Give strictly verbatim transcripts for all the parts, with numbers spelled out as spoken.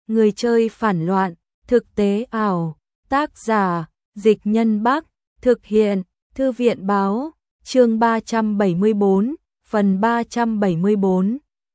Người chơi phản loạn, thực tế ảo, tác giả, Dịch Nhân Bắc, thực hiện, Thư viện báo, chương ba trăm bảy mươi bốn, phần ba trăm bảy mươi bốn.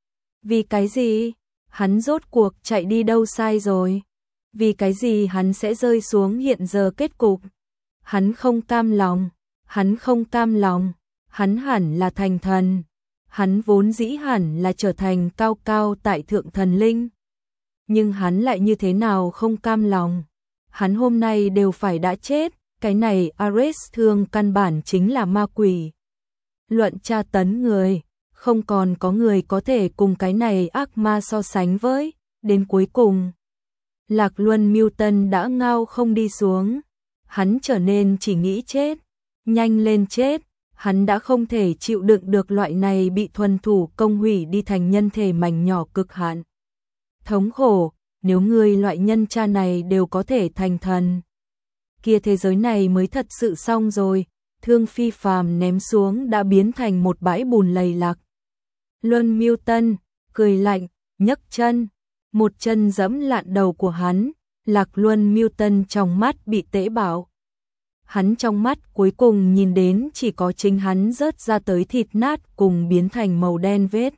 Vì cái gì? Hắn rốt cuộc chạy đi đâu sai rồi? Vì cái gì hắn sẽ rơi xuống hiện giờ kết cục? Hắn không cam lòng, hắn không cam lòng, hắn hẳn là thành thần, hắn vốn dĩ hẳn là trở thành cao cao tại thượng thần linh. Nhưng hắn lại như thế nào không cam lòng? Hắn hôm nay đều phải đã chết, cái này Ares Thương căn bản chính là ma quỷ. Luận tra tấn người, không còn có người có thể cùng cái này ác ma so sánh với, đến cuối cùng. Lạc Luân Milton đã ngao không đi xuống, hắn trở nên chỉ nghĩ chết, nhanh lên chết, hắn đã không thể chịu đựng được loại này bị thuần thủ công hủy đi thành nhân thể mảnh nhỏ cực hạn. Thống khổ, nếu người loại nhân cha này đều có thể thành thần, kia thế giới này mới thật sự xong rồi. Thương phi phàm ném xuống đã biến thành một bãi bùn lầy lặc. Luân Milton cười lạnh, nhấc chân, một chân giẫm lạn đầu của hắn. Lạc Luân Milton trong mắt bị tễ bạo. Hắn trong mắt cuối cùng nhìn đến chỉ có chính hắn rớt ra tới thịt nát cùng biến thành màu đen vết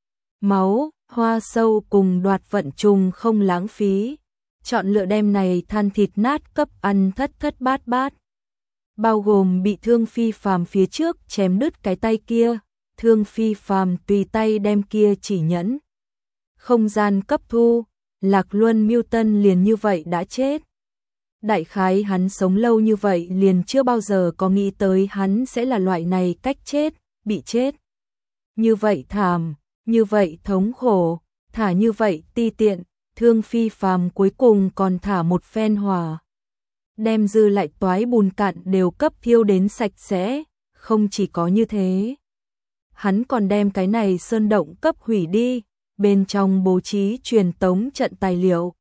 máu. Hoa sâu cùng đoạt vận trùng không lãng phí, chọn lựa đem này than thịt nát cấp ăn thất thất bát bát. Bao gồm bị Thương phi phàm phía trước chém đứt cái tay kia, Thương phi phàm tùy tay đem kia chỉ nhẫn. Không gian cấp thu, Lạc Luân Milton liền như vậy đã chết. Đại khái hắn sống lâu như vậy liền chưa bao giờ có nghĩ tới hắn sẽ là loại này cách chết, bị chết. Như vậy thảm, như vậy thống khổ, thả như vậy ti tiện, Thương phi phàm cuối cùng còn thả một phen hỏa. Đem dư lại toái bùn cạn đều cấp thiêu đến sạch sẽ, không chỉ có như thế. Hắn còn đem cái này sơn động cấp hủy đi, bên trong bố trí truyền tống trận tài liệu.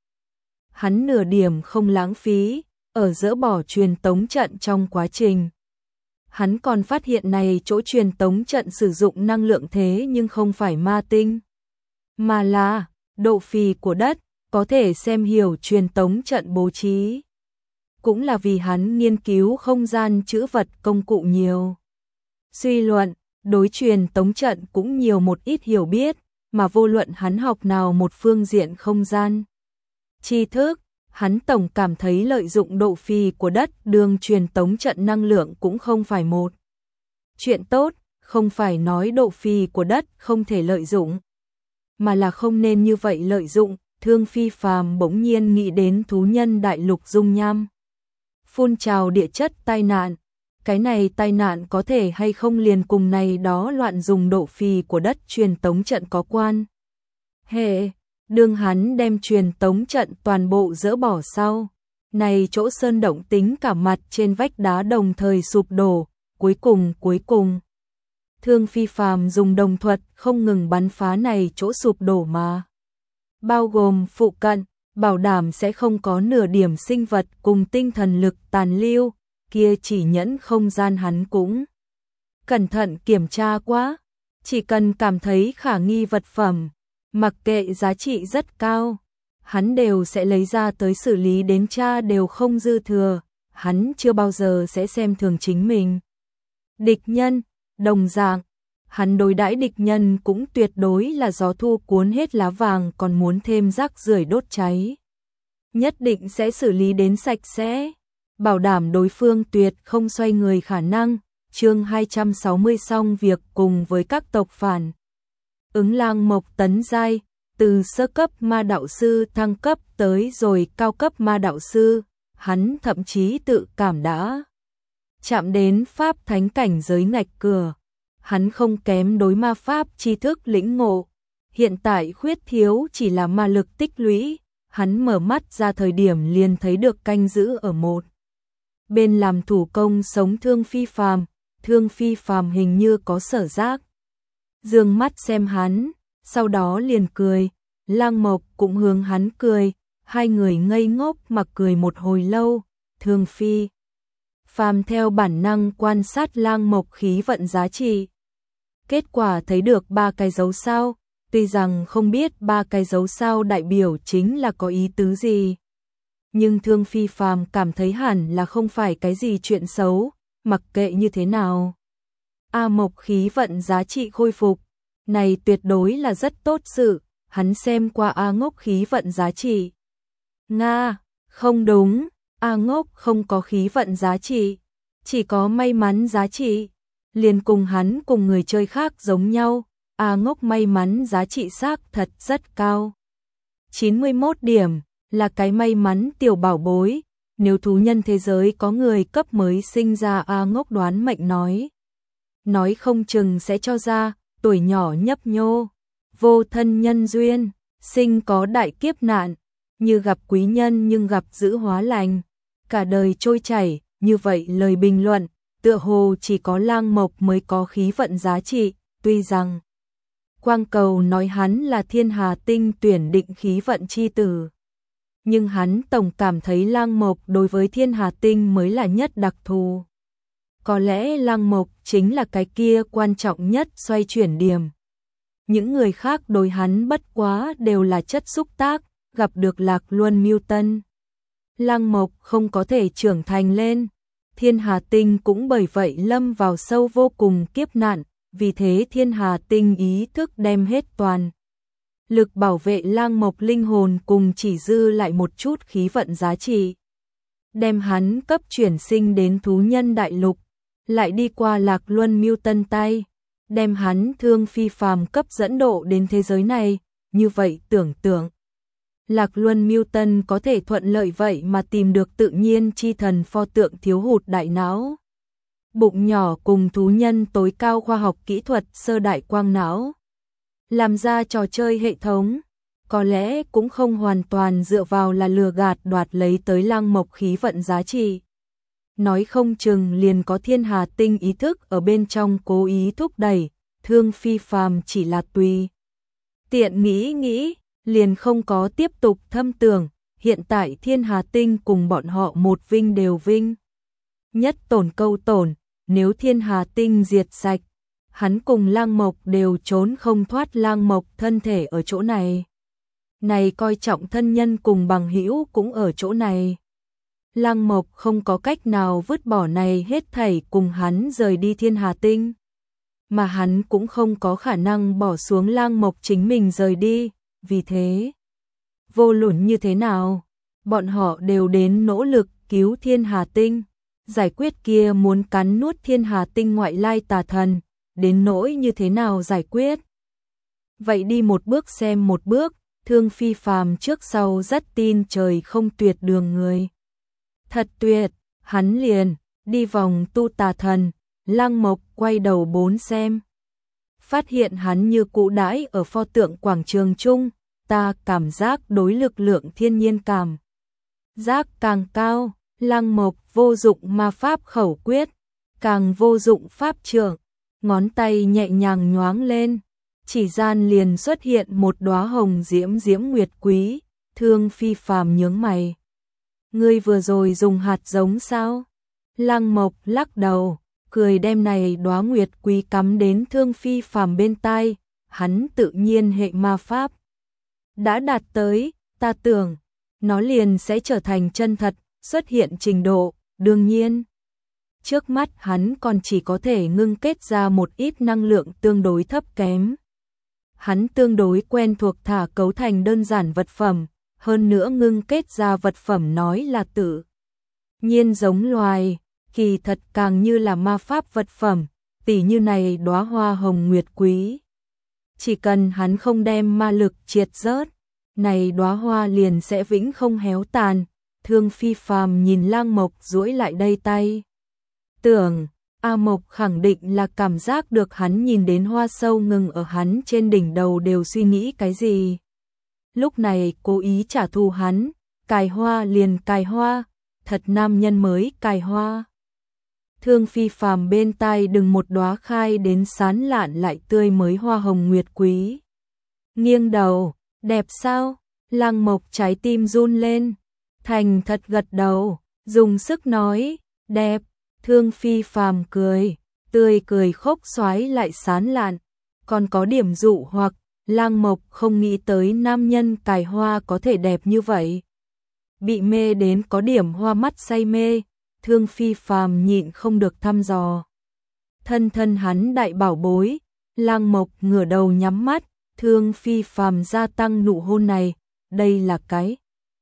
Hắn nửa điểm không lãng phí, ở dỡ bỏ truyền tống trận trong quá trình. Hắn còn phát hiện này chỗ truyền tống trận sử dụng năng lượng thế nhưng không phải ma tinh, mà là độ phì của đất, có thể xem hiểu truyền tống trận bố trí. Cũng là vì hắn nghiên cứu không gian trữ vật công cụ nhiều. Suy luận, đối truyền tống trận cũng nhiều một ít hiểu biết, mà vô luận hắn học nào một phương diện không gian tri thức, hắn tổng cảm thấy lợi dụng độ phì của đất đường truyền tống trận năng lượng cũng không phải một chuyện tốt, không phải nói độ phì của đất không thể lợi dụng, mà là không nên như vậy lợi dụng. Thương phi phàm bỗng nhiên nghĩ đến thú nhân đại lục dung nham phun trào địa chất tai nạn, cái này tai nạn có thể hay không liền cùng này đó loạn dùng độ phì của đất truyền tống trận có quan hệ. Đương hắn đem truyền tống trận toàn bộ dỡ bỏ sau, này chỗ sơn động tính cả mặt trên vách đá đồng thời sụp đổ, cuối cùng cuối cùng Thương phi phàm dùng đồng thuật không ngừng bắn phá này chỗ sụp đổ mà bao gồm phụ cận, bảo đảm sẽ không có nửa điểm sinh vật cùng tinh thần lực tàn lưu. Kia chỉ nhẫn không gian hắn cũng cẩn thận kiểm tra quá, chỉ cần cảm thấy khả nghi vật phẩm, mặc kệ giá trị rất cao, hắn đều sẽ lấy ra tới xử lý, đến tra đều không dư thừa. Hắn chưa bao giờ sẽ xem thường chính mình địch nhân. Đồng dạng, hắn đối đãi địch nhân cũng tuyệt đối là gió thu cuốn hết lá vàng còn muốn thêm rác rưởi đốt cháy. Nhất định sẽ xử lý đến sạch sẽ, bảo đảm đối phương tuyệt không xoay người khả năng. Chương hai trăm sáu mươi xong việc cùng với các tộc phản ứng. Lang Mộc tấn giai, từ sơ cấp ma đạo sư thăng cấp tới rồi cao cấp ma đạo sư, hắn thậm chí tự cảm đã chạm đến pháp thánh cảnh giới ngạch cửa. Hắn không kém đối ma pháp tri thức lĩnh ngộ, hiện tại khuyết thiếu chỉ là ma lực tích lũy. Hắn mở mắt ra thời điểm liền thấy được canh giữ ở một bên làm thủ công sống Thương phi phàm. Thương phi phàm hình như có sở giác, dương mắt xem hắn, sau đó liền cười. Lang Mộc cũng hướng hắn cười, hai người ngây ngốc mà cười một hồi lâu. Thương phi phàm theo bản năng quan sát Lang Mộc khí vận giá trị, kết quả thấy được ba cái dấu sao, Tuy rằng không biết ba cái dấu sao đại biểu chính là có ý tứ gì, nhưng Thương Phi Phàm cảm thấy hẳn là không phải cái gì chuyện xấu, mặc kệ như thế nào. A Mộc khí vận giá trị khôi phục, này tuyệt đối là rất tốt sự, hắn xem qua A Ngốc khí vận giá trị. Nga, không đúng, A Ngốc không có khí vận giá trị, chỉ có may mắn giá trị, liền cùng hắn cùng người chơi khác giống nhau, A Ngốc may mắn giá trị xác thật rất cao. chín mươi mốt điểm, là cái may mắn tiểu bảo bối, nếu thú nhân thế giới có người cấp mới sinh ra A Ngốc đoán mệnh nói. Nói không chừng sẽ cho ra, tuổi nhỏ nhấp nhô, vô thân nhân duyên, sinh có đại kiếp nạn, như gặp quý nhân nhưng gặp dữ hóa lành, cả đời trôi chảy, như vậy lời bình luận, tựa hồ chỉ có Lang Mộc mới có khí vận giá trị, tuy rằng Quang Cầu nói hắn là Thiên Hà Tinh tuyển định khí vận chi tử. Nhưng hắn tổng cảm thấy Lang Mộc đối với Thiên Hà Tinh mới là nhất đặc thù. Có lẽ Lang Mộc chính là cái kia quan trọng nhất xoay chuyển điểm. Những người khác đối hắn bất quá đều là chất xúc tác, gặp được Lạc Luân Mưu Tân. Lang Mộc không có thể trưởng thành lên, Thiên Hà Tinh cũng bởi vậy lâm vào sâu vô cùng kiếp nạn, vì thế Thiên Hà Tinh ý thức đem hết toàn lực bảo vệ Lang Mộc linh hồn cùng chỉ dư lại một chút khí vận giá trị. Đem hắn cấp chuyển sinh đến thú nhân đại lục, lại đi qua Lạc Luân Mưu Tân tay, đem hắn Thương Phi Phàm cấp dẫn độ đến thế giới này, như vậy tưởng tượng. Lạc Luân Mưu Tân có thể thuận lợi vậy mà tìm được tự nhiên chi thần pho tượng thiếu hụt đại não. Bụng nhỏ cùng thú nhân tối cao khoa học kỹ thuật sơ đại quang não. Làm ra trò chơi hệ thống, có lẽ cũng không hoàn toàn dựa vào là lừa gạt đoạt lấy tới Lang Mộc khí vận giá trị. Nói không chừng liền có Thiên Hà Tinh ý thức ở bên trong cố ý thúc đẩy, Thương Phi Phàm chỉ là tùy tiện nghĩ nghĩ, liền không có tiếp tục thâm tưởng, hiện tại Thiên Hà Tinh cùng bọn họ một vinh đều vinh. Nhất tổn câu tổn, nếu Thiên Hà Tinh diệt sạch, hắn cùng Lang Mộc đều trốn không thoát Lang Mộc thân thể ở chỗ này. Này coi trọng thân nhân cùng bằng hữu cũng ở chỗ này. Lang Mộc không có cách nào vứt bỏ này hết thảy cùng hắn rời đi Thiên Hà Tinh. Mà hắn cũng không có khả năng bỏ xuống Lang Mộc chính mình rời đi, vì thế, vô luận như thế nào, bọn họ đều đến nỗ lực cứu Thiên Hà Tinh, giải quyết kia muốn cắn nuốt Thiên Hà Tinh ngoại lai tà thần, đến nỗi như thế nào giải quyết. Vậy đi một bước xem một bước, Thương Phi Phàm trước sau rất tin trời không tuyệt đường người. Thật tuyệt, hắn liền, đi vòng tu tà thần, Lang Mộc quay đầu bốn xem. Phát hiện hắn như cũ đãi ở pho tượng quảng trường chung, ta cảm giác đối lực lượng thiên nhiên cảm. Giác càng cao, Lang Mộc vô dụng ma pháp khẩu quyết, càng vô dụng pháp trưởng, ngón tay nhẹ nhàng nhoáng lên, chỉ gian liền xuất hiện một đóa hồng diễm diễm nguyệt quý, Thương Phi Phàm nhướng mày. Ngươi vừa rồi dùng hạt giống sao? Lang Mộc lắc đầu, cười đem này đóa nguyệt quý cắm đến Thương Phi Phàm bên tai, hắn tự nhiên hệ ma pháp đã đạt tới, ta tưởng nó liền sẽ trở thành chân thật, xuất hiện trình độ, đương nhiên. Trước mắt hắn còn chỉ có thể ngưng kết ra một ít năng lượng tương đối thấp kém. Hắn tương đối quen thuộc thả cấu thành đơn giản vật phẩm, hơn nữa ngưng kết ra vật phẩm nói là tự nhiên giống loài, kỳ thật càng như là ma pháp vật phẩm, tỉ như này đóa hoa hồng nguyệt quý. Chỉ cần hắn không đem ma lực triệt rớt, này đóa hoa liền sẽ vĩnh không héo tàn. Thương Phi Phàm nhìn Lang Mộc duỗi lại đây tay. Tưởng, A Mộc khẳng định là cảm giác được hắn nhìn đến hoa sâu ngừng ở hắn trên đỉnh đầu đều suy nghĩ cái gì. Lúc này cố ý trả thù hắn, cài hoa liền cài hoa, thật nam nhân mới cài hoa. Thương Phi Phàm bên tai đừng một đóa khai đến sán lạn lại tươi mới hoa hồng nguyệt quý. Nghiêng đầu, đẹp sao? Lang Mộc trái tim run lên, thành thật gật đầu, dùng sức nói, đẹp. Thương Phi Phàm cười, tươi cười khốc xoái lại sán lạn, còn có điểm dụ hoặc, Lang Mộc không nghĩ tới nam nhân cài hoa có thể đẹp như vậy. Bị mê đến có điểm hoa mắt say mê, Thương Phi Phàm nhịn không được thăm dò. Thân thân hắn đại bảo bối, Lang Mộc ngửa đầu nhắm mắt, Thương Phi Phàm gia tăng nụ hôn này, đây là cái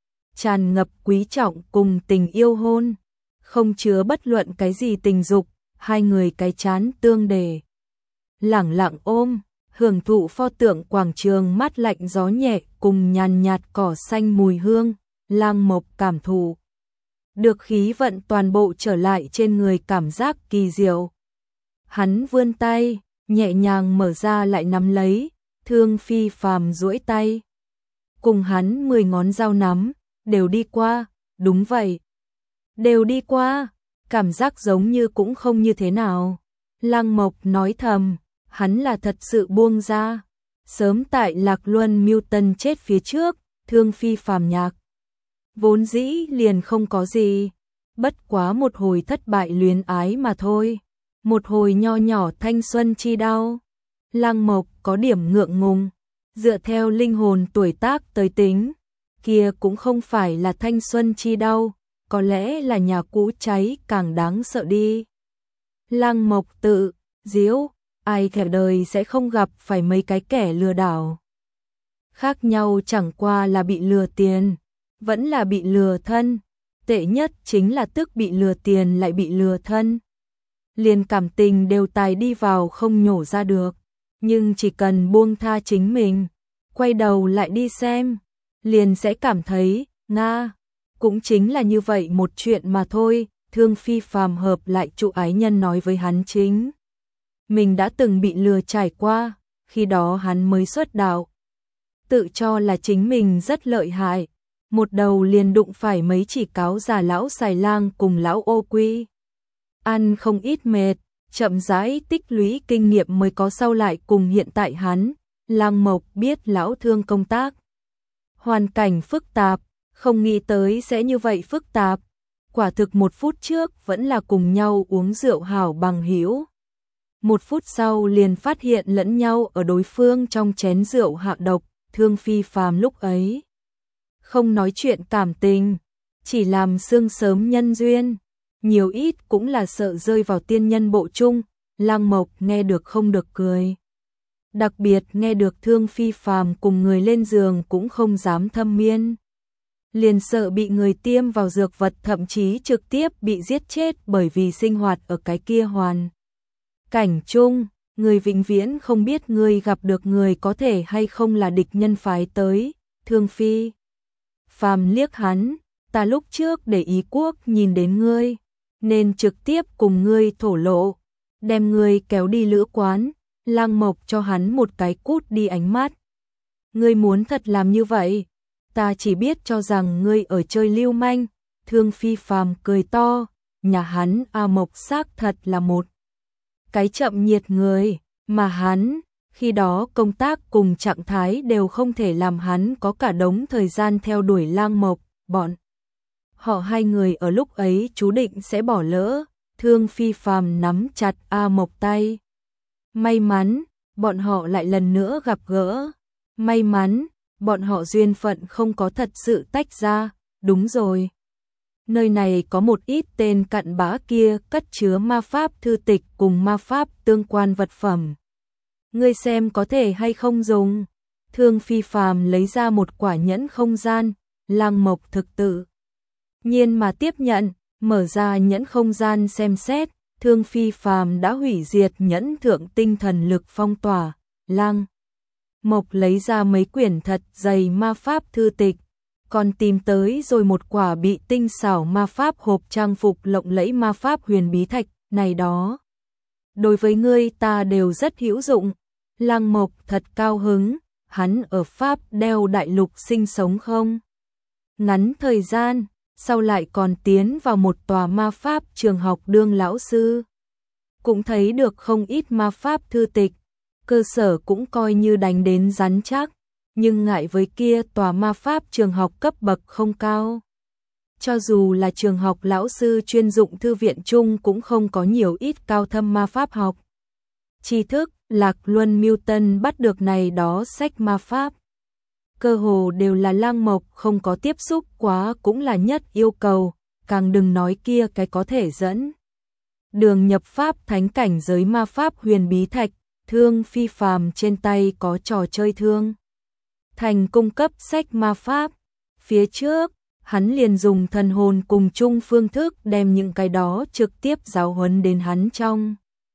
tràn ngập quý trọng cùng tình yêu hôn, không chứa bất luận cái gì tình dục, hai người cái chán tương đề. Lẳng lặng ôm, hưởng thụ pho tượng quảng trường mát lạnh gió nhẹ cùng nhàn nhạt cỏ xanh mùi hương, Lang Mộc cảm thụ được khí vận toàn bộ trở lại trên người, cảm giác kỳ diệu. Hắn vươn tay, nhẹ nhàng mở ra lại nắm lấy, Thương Phi Phàm duỗi tay. Cùng hắn mười ngón dao nắm, đều đi qua, đúng vậy. Đều đi qua, cảm giác giống như cũng không như thế nào. Lang Mộc nói thầm, hắn là thật sự buông ra. Sớm tại Lạc Luân Milton chết phía trước, Thương Phi Phàm nhạc vốn dĩ liền không có gì, bất quá một hồi thất bại luyến ái mà thôi, một hồi nho nhỏ thanh xuân chi đau. Lang Mộc có điểm ngượng ngùng, dựa theo linh hồn tuổi tác tới tính, kia cũng không phải là thanh xuân chi đau, có lẽ là nhà cũ cháy càng đáng sợ đi. Lang Mộc tự giễu, ai cả đời sẽ không gặp phải mấy cái kẻ lừa đảo. Khác nhau chẳng qua là bị lừa tiền, vẫn là bị lừa thân, tệ nhất chính là tức bị lừa tiền lại bị lừa thân. Liền cảm tình đều tài đi vào không nhổ ra được, nhưng chỉ cần buông tha chính mình, quay đầu lại đi xem, liền sẽ cảm thấy, nga, cũng chính là như vậy một chuyện mà thôi. Thương Phi Phàm hợp lại trụ ái nhân nói với hắn chính mình đã từng bị lừa trải qua, khi đó hắn mới xuất đạo, tự cho là chính mình rất lợi hại, một đầu liền đụng phải mấy chỉ cáo già lão xài lang cùng lão ô quy. Ăn không ít mệt, chậm rãi tích lũy kinh nghiệm mới có sau lại cùng hiện tại hắn. Lang Mộc biết lão Thương công tác hoàn cảnh phức tạp, không nghĩ tới sẽ như vậy phức tạp. Quả thực một phút trước vẫn là cùng nhau uống rượu hảo bằng hữu, một phút sau liền phát hiện lẫn nhau ở đối phương trong chén rượu hạ độc. Thương Phi Phàm lúc ấy không nói chuyện cảm tình, chỉ làm sương sớm nhân duyên, nhiều ít cũng là sợ rơi vào tiên nhân bộ chung. Lang Mộc nghe được không được cười, đặc biệt nghe được Thương Phi Phàm cùng người lên giường cũng không dám thâm miên, liền sợ bị người tiêm vào dược vật, thậm chí trực tiếp bị giết chết bởi vì sinh hoạt ở cái kia hoàn cảnh chung, người vĩnh viễn không biết người gặp được người có thể hay không là địch nhân phái tới. Thương Phi Phàm liếc hắn, ta lúc trước để ý quốc nhìn đến ngươi, nên trực tiếp cùng ngươi thổ lộ, đem ngươi kéo đi lữ quán. Lang Mộc cho hắn một cái cút đi ánh mắt. Ngươi muốn thật làm như vậy, ta chỉ biết cho rằng ngươi ở chơi lưu manh. Thương Phi Phàm cười to, nhà hắn A Mộc xác thật là một cái chậm nhiệt người, mà hắn khi đó công tác cùng trạng thái đều không thể làm hắn có cả đống thời gian theo đuổi Lang Mộc. Bọn họ hai người ở lúc ấy chú định sẽ bỏ lỡ. Thương Phi Phàm nắm chặt A Mộc tay. May mắn, bọn họ lại lần nữa gặp gỡ. May mắn, bọn họ duyên phận không có thật sự tách ra. Đúng rồi. Nơi này có một ít tên cặn bã kia cất chứa ma pháp thư tịch cùng ma pháp tương quan vật phẩm. Ngươi xem có thể hay không dùng. Thương Phi Phàm lấy ra một quả nhẫn không gian. Lang Mộc thực tự nhiên mà tiếp nhận, mở ra nhẫn không gian xem xét. Thương Phi Phàm đã hủy diệt nhẫn thượng tinh thần lực phong tỏa. Lang Mộc lấy ra mấy quyển thật dày ma pháp thư tịch, còn tìm tới rồi một quả bị tinh xảo ma pháp hộp trang phục lộng lẫy ma pháp huyền bí thạch này đó. Đối với ngươi ta đều rất hữu dụng. Lang Mộc thật cao hứng, hắn ở Pháp đeo đại lục sinh sống không ngắn thời gian, sau lại còn tiến vào một tòa ma pháp trường học đương lão sư. Cũng thấy được không ít ma pháp thư tịch, cơ sở cũng coi như đánh đến rắn chắc, nhưng ngại với kia tòa ma pháp trường học cấp bậc không cao. Cho dù là trường học lão sư chuyên dụng thư viện chung cũng không có nhiều ít cao thâm ma pháp học tri thức, Lạc Luân Mưu Tân bắt được này đó sách ma pháp. Cơ hồ đều là Lăng Mộc không có tiếp xúc quá cũng là nhất yêu cầu, càng đừng nói kia cái có thể dẫn đường nhập pháp thánh cảnh giới ma pháp huyền bí thạch. Thương Phi Phàm trên tay có trò chơi thương thành cung cấp sách ma pháp. Phía trước, hắn liền dùng thần hồn cùng chung phương thức đem những cái đó trực tiếp giáo huấn đến hắn trong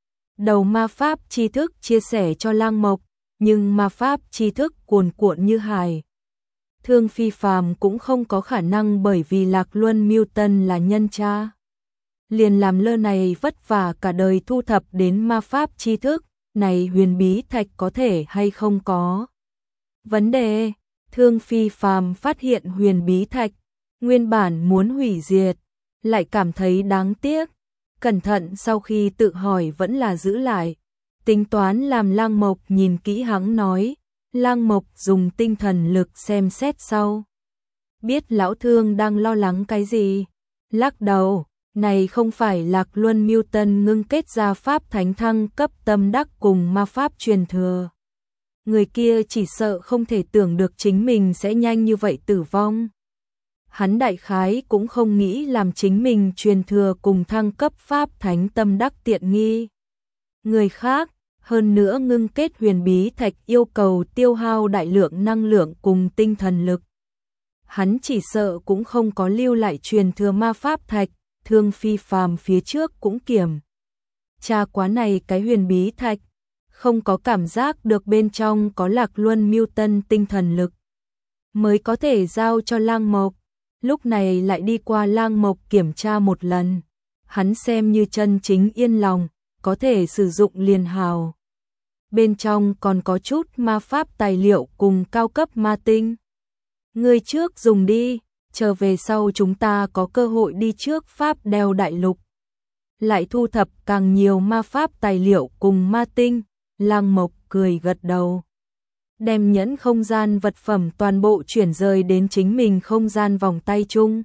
đầu ma pháp tri thức chia sẻ cho Lăng Mộc, nhưng ma pháp tri thức cuồn cuộn như hải. Thương Phi Phàm cũng không có khả năng bởi vì Lạc Luân Mưu Tân là nhân cha liền làm lơ này vất vả cả đời thu thập đến ma pháp tri thức, này huyền bí thạch có thể hay không có vấn đề. Thương Phi Phàm phát hiện huyền bí thạch, nguyên bản muốn hủy diệt, lại cảm thấy đáng tiếc, cẩn thận sau khi tự hỏi vẫn là giữ lại, tính toán làm Lăng Mộc nhìn kỹ hắn nói. Lăng Mộc dùng tinh thần lực xem xét sau, biết lão Thương đang lo lắng cái gì, lắc đầu. Này không phải Lạc Luân Mưu Tân ngưng kết ra pháp thánh thăng cấp tâm đắc cùng ma pháp truyền thừa. Người kia chỉ sợ không thể tưởng được chính mình sẽ nhanh như vậy tử vong. Hắn đại khái cũng không nghĩ làm chính mình truyền thừa cùng thăng cấp pháp thánh tâm đắc tiện nghi người khác, hơn nữa ngưng kết huyền bí thạch yêu cầu tiêu hao đại lượng năng lượng cùng tinh thần lực. Hắn chỉ sợ cũng không có lưu lại truyền thừa ma pháp thạch. Thương Phi Phàm phía trước cũng kiểm tra quá này cái huyền bí thạch, không có cảm giác được bên trong có Lạc Luân Mưu Tân tinh thần lực mới có thể giao cho Lăng Mộc. Lúc này lại đi qua Lăng Mộc kiểm tra một lần, hắn xem như chân chính yên lòng, có thể sử dụng liền hào. Bên trong còn có chút ma pháp tài liệu cùng cao cấp ma tinh. Ngươi trước dùng đi, chờ về sau chúng ta có cơ hội đi trước Pháp đeo đại lục. Lại thu thập càng nhiều ma pháp tài liệu cùng ma tinh. Lăng Mộc cười gật đầu. Đem nhẫn không gian vật phẩm toàn bộ chuyển rời đến chính mình không gian vòng tay chung.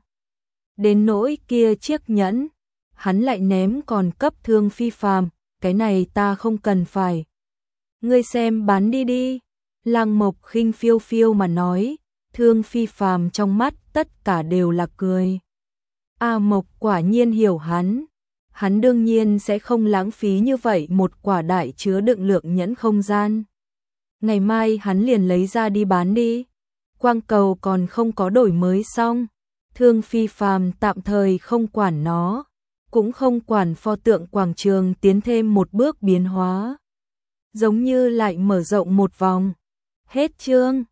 Đến nỗi kia chiếc nhẫn, hắn lại ném còn cấp Thương Phi Phàm, cái này ta không cần phải. Ngươi xem bán đi đi. Lăng Mộc khinh phiêu phiêu mà nói. Thương Phi Phàm trong mắt tất cả đều là cười. A Mộc quả nhiên hiểu hắn. Hắn đương nhiên sẽ không lãng phí như vậy một quả đại chứa đựng lượng nhẫn không gian. Ngày mai hắn liền lấy ra đi bán đi. Quang cầu còn không có đổi mới xong. Thương Phi Phàm tạm thời không quản nó, cũng không quản pho tượng quảng trường tiến thêm một bước biến hóa. Giống như lại mở rộng một vòng. Hết chương.